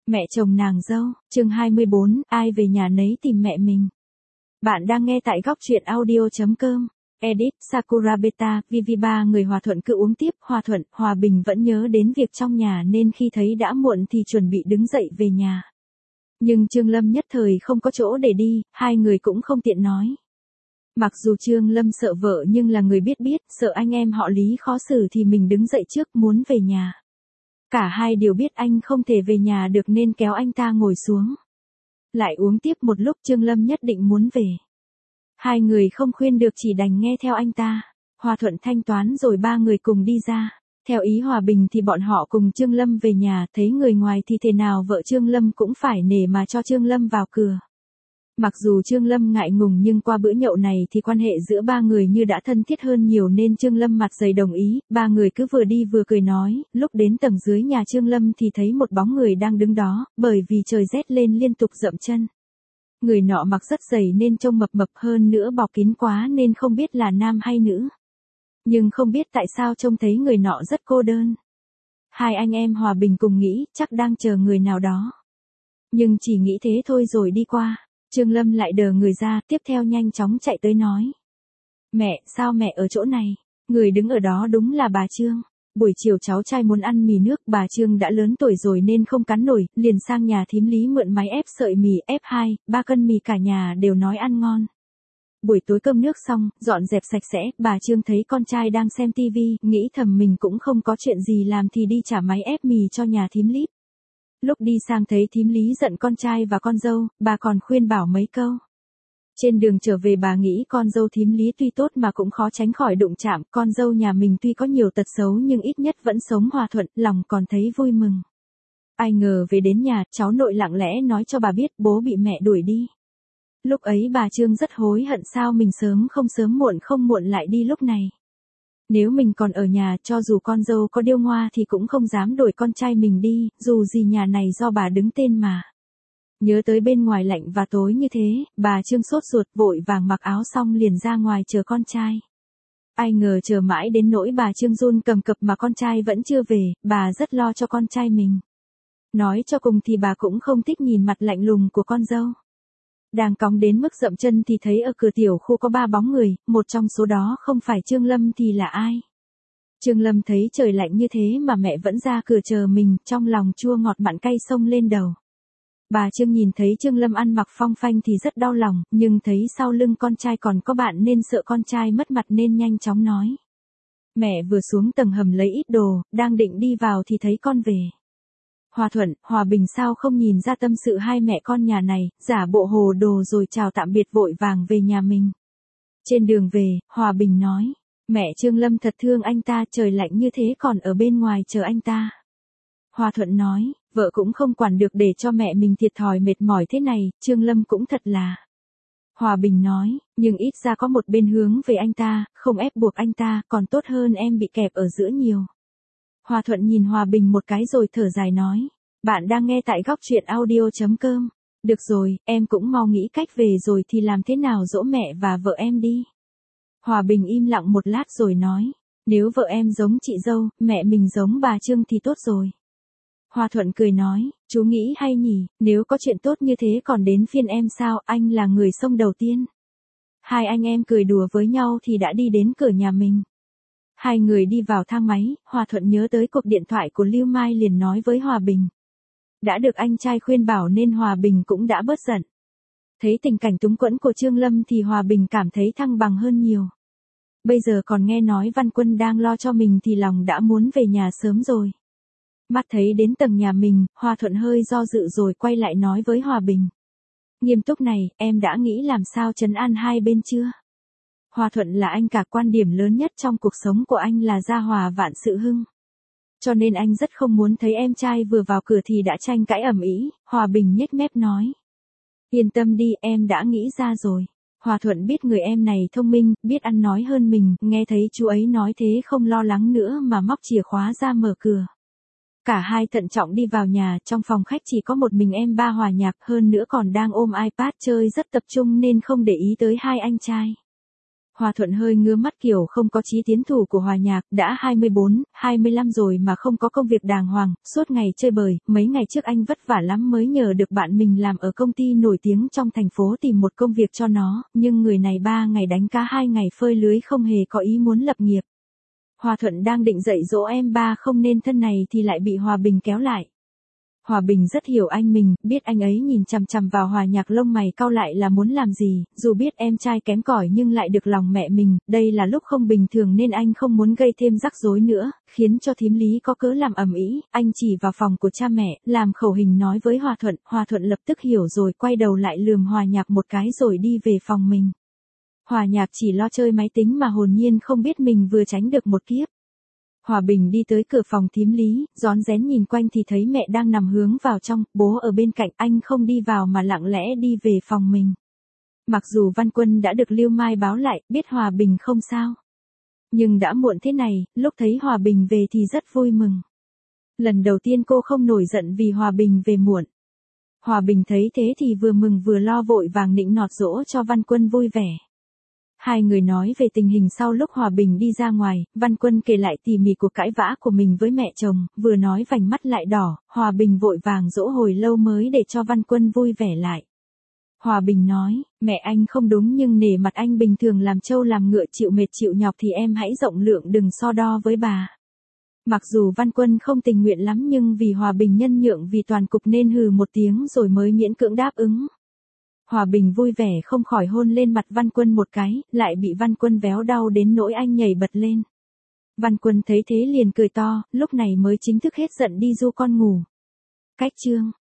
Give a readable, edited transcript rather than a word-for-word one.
Mẹ chồng nàng dâu, chương 24, ai về nhà nấy tìm mẹ mình. Bạn đang nghe tại góc truyện audio.com. Edit, Sakura Beta, Vivi ba người Hòa Thuận cứ uống tiếp. Hòa Thuận, Hòa Bình vẫn nhớ đến việc trong nhà nên khi thấy đã muộn thì chuẩn bị đứng dậy về nhà. Nhưng Trương Lâm nhất thời không có chỗ để đi, hai người cũng không tiện nói. Mặc dù Trương Lâm sợ vợ nhưng là người biết, sợ anh em họ Lý khó xử thì mình đứng dậy trước muốn về nhà. Cả hai đều biết anh không thể về nhà được nên kéo anh ta ngồi xuống. Lại uống tiếp một lúc Trương Lâm nhất định muốn về. Hai người không khuyên được chỉ đành nghe theo anh ta. Hòa Thuận thanh toán rồi ba người cùng đi ra. Theo ý Hòa Bình thì bọn họ cùng Trương Lâm về nhà, thấy người ngoài thì thế nào vợ Trương Lâm cũng phải nể mà cho Trương Lâm vào cửa. Mặc dù Trương Lâm ngại ngùng nhưng qua bữa nhậu này thì quan hệ giữa ba người như đã thân thiết hơn nhiều nên Trương Lâm mặt dày đồng ý, ba người cứ vừa đi vừa cười nói, lúc đến tầng dưới nhà Trương Lâm thì thấy một bóng người đang đứng đó, bởi vì trời rét lên liên tục dậm chân. Người nọ mặc rất dày nên trông mập mập hơn nữa bọc kín quá nên không biết là nam hay nữ. Nhưng không biết tại sao trông thấy người nọ rất cô đơn. Hai anh em Hòa Bình cùng nghĩ chắc đang chờ người nào đó. Nhưng chỉ nghĩ thế thôi rồi đi qua. Trương Lâm lại đờ người ra, tiếp theo nhanh chóng chạy tới nói. Mẹ, sao mẹ ở chỗ này? Người đứng ở đó đúng là bà Trương. Buổi chiều cháu trai muốn ăn mì nước, bà Trương đã lớn tuổi rồi nên không cắn nổi, liền sang nhà thím Lý mượn máy ép sợi mì, ép 2-3 cân mì cả nhà đều nói ăn ngon. Buổi tối cơm nước xong, dọn dẹp sạch sẽ, bà Trương thấy con trai đang xem tivi, nghĩ thầm mình cũng không có chuyện gì làm thì đi trả máy ép mì cho nhà thím Lý. Lúc đi sang thấy thím Lý giận con trai và con dâu, bà còn khuyên bảo mấy câu. Trên đường trở về bà nghĩ con dâu thím Lý tuy tốt mà cũng khó tránh khỏi đụng chạm, con dâu nhà mình tuy có nhiều tật xấu nhưng ít nhất vẫn sống hòa thuận, lòng còn thấy vui mừng. Ai ngờ về đến nhà, cháu nội lặng lẽ nói cho bà biết bố bị mẹ đuổi đi. Lúc ấy bà Trương rất hối hận sao mình sớm không muộn lại đi lúc này. Nếu mình còn ở nhà cho dù con dâu có điêu ngoa thì cũng không dám đuổi con trai mình đi, dù gì nhà này do bà đứng tên mà. Nhớ tới bên ngoài lạnh và tối như thế, bà Trương sốt ruột vội vàng mặc áo xong liền ra ngoài chờ con trai. Ai ngờ chờ mãi đến nỗi bà Trương run cầm cập mà con trai vẫn chưa về, bà rất lo cho con trai mình. Nói cho cùng thì bà cũng không thích nhìn mặt lạnh lùng của con dâu. Đang cóng đến mức dậm chân thì thấy ở cửa tiểu khu có 3 bóng người, một trong số đó không phải Trương Lâm thì là ai? Trương Lâm thấy trời lạnh như thế mà mẹ vẫn ra cửa chờ mình, trong lòng chua ngọt mặn cay xông lên đầu. Bà Trương nhìn thấy Trương Lâm ăn mặc phong phanh thì rất đau lòng, nhưng thấy sau lưng con trai còn có bạn nên sợ con trai mất mặt nên nhanh chóng nói. Mẹ vừa xuống tầng hầm lấy ít đồ, đang định đi vào thì thấy con về. Hòa Thuận, Hòa Bình sao không nhìn ra tâm sự hai mẹ con nhà này, giả bộ hồ đồ rồi chào tạm biệt vội vàng về nhà mình. Trên đường về, Hòa Bình nói, mẹ Trương Lâm thật thương anh ta, trời lạnh như thế còn ở bên ngoài chờ anh ta. Hòa Thuận nói, vợ cũng không quản được để cho mẹ mình thiệt thòi mệt mỏi thế này, Trương Lâm cũng thật là. Hòa Bình nói, nhưng ít ra có một bên hướng về anh ta, không ép buộc anh ta, còn tốt hơn em bị kẹp ở giữa nhiều. Hòa Thuận nhìn Hòa Bình một cái rồi thở dài nói, bạn đang nghe tại góc truyện audio.com. Được rồi, em cũng mau nghĩ cách về rồi thì làm thế nào dỗ mẹ và vợ em đi. Hòa Bình im lặng một lát rồi nói, nếu vợ em giống chị dâu, mẹ mình giống bà Trương thì tốt rồi. Hòa Thuận cười nói, chú nghĩ hay nhỉ, nếu có chuyện tốt như thế còn đến phiên em sao, anh là người xông đầu tiên. Hai anh em cười đùa với nhau thì đã đi đến cửa nhà mình. Hai người đi vào thang máy, Hòa Thuận nhớ tới cuộc điện thoại của Lưu Mai liền nói với Hòa Bình. Đã được anh trai khuyên bảo nên Hòa Bình cũng đã bớt giận. Thấy tình cảnh túng quẫn của Trương Lâm thì Hòa Bình cảm thấy thăng bằng hơn nhiều. Bây giờ còn nghe nói Văn Quân đang lo cho mình thì lòng đã muốn về nhà sớm rồi. Mắt thấy đến tầng nhà mình, Hòa Thuận hơi do dự rồi quay lại nói với Hòa Bình. Nghiêm túc này, em đã nghĩ làm sao trấn an hai bên chưa? Hòa Thuận là anh cả, quan điểm lớn nhất trong cuộc sống của anh là gia hòa vạn sự hưng. Cho nên anh rất không muốn thấy em trai vừa vào cửa thì đã tranh cãi ầm ĩ. Hòa Bình nhếch mép nói. Yên tâm đi, em đã nghĩ ra rồi. Hòa Thuận biết người em này thông minh, biết ăn nói hơn mình, nghe thấy chú ấy nói thế không lo lắng nữa mà móc chìa khóa ra mở cửa. Cả hai thận trọng đi vào nhà, trong phòng khách chỉ có một mình em ba hòa nhạc, hơn nữa còn đang ôm iPad chơi rất tập trung nên không để ý tới hai anh trai. Hòa Thuận hơi ngứa mắt kiểu không có chí tiến thủ của Hòa Nhạc, đã 24, 25 rồi mà không có công việc đàng hoàng, suốt ngày chơi bời, mấy ngày trước anh vất vả lắm mới nhờ được bạn mình làm ở công ty nổi tiếng trong thành phố tìm một công việc cho nó, nhưng người này 3 ngày đánh cá 2 ngày phơi lưới không hề có ý muốn lập nghiệp. Hòa Thuận đang định dạy dỗ em ba không nên thân này thì lại bị Hòa Bình kéo lại. Hòa Bình rất hiểu anh mình, biết anh ấy nhìn chằm chằm vào Hòa Nhạc lông mày cau lại là muốn làm gì, dù biết em trai kém cỏi nhưng lại được lòng mẹ mình, đây là lúc không bình thường nên anh không muốn gây thêm rắc rối nữa, khiến cho thím Lý có cớ làm ầm ĩ, anh chỉ vào phòng của cha mẹ, làm khẩu hình nói với Hòa Thuận lập tức hiểu rồi quay đầu lại lườm Hòa Nhạc một cái rồi đi về phòng mình. Hòa Nhạc chỉ lo chơi máy tính mà hồn nhiên không biết mình vừa tránh được một kiếp. Hòa Bình đi tới cửa phòng thím Lý, rón rén nhìn quanh thì thấy mẹ đang nằm hướng vào trong, bố ở bên cạnh, anh không đi vào mà lặng lẽ đi về phòng mình. Mặc dù Văn Quân đã được Lưu Mai báo lại, biết Hòa Bình không sao. Nhưng đã muộn thế này, lúc thấy Hòa Bình về thì rất vui mừng. Lần đầu tiên cô không nổi giận vì Hòa Bình về muộn. Hòa Bình thấy thế thì vừa mừng vừa lo vội vàng nịnh nọt dỗ cho Văn Quân vui vẻ. Hai người nói về tình hình sau lúc Hòa Bình đi ra ngoài, Văn Quân kể lại tỉ mỉ cuộc cãi vã của mình với mẹ chồng, vừa nói vành mắt lại đỏ, Hòa Bình vội vàng dỗ hồi lâu mới để cho Văn Quân vui vẻ lại. Hòa Bình nói, mẹ anh không đúng nhưng nể mặt anh bình thường làm trâu làm ngựa chịu mệt chịu nhọc thì em hãy rộng lượng đừng so đo với bà. Mặc dù Văn Quân không tình nguyện lắm nhưng vì Hòa Bình nhân nhượng vì toàn cục nên hừ một tiếng rồi mới miễn cưỡng đáp ứng. Hòa Bình vui vẻ không khỏi hôn lên mặt Văn Quân một cái, lại bị Văn Quân véo đau đến nỗi anh nhảy bật lên. Văn Quân thấy thế liền cười to, lúc này mới chính thức hết giận đi du con ngủ. Cách chương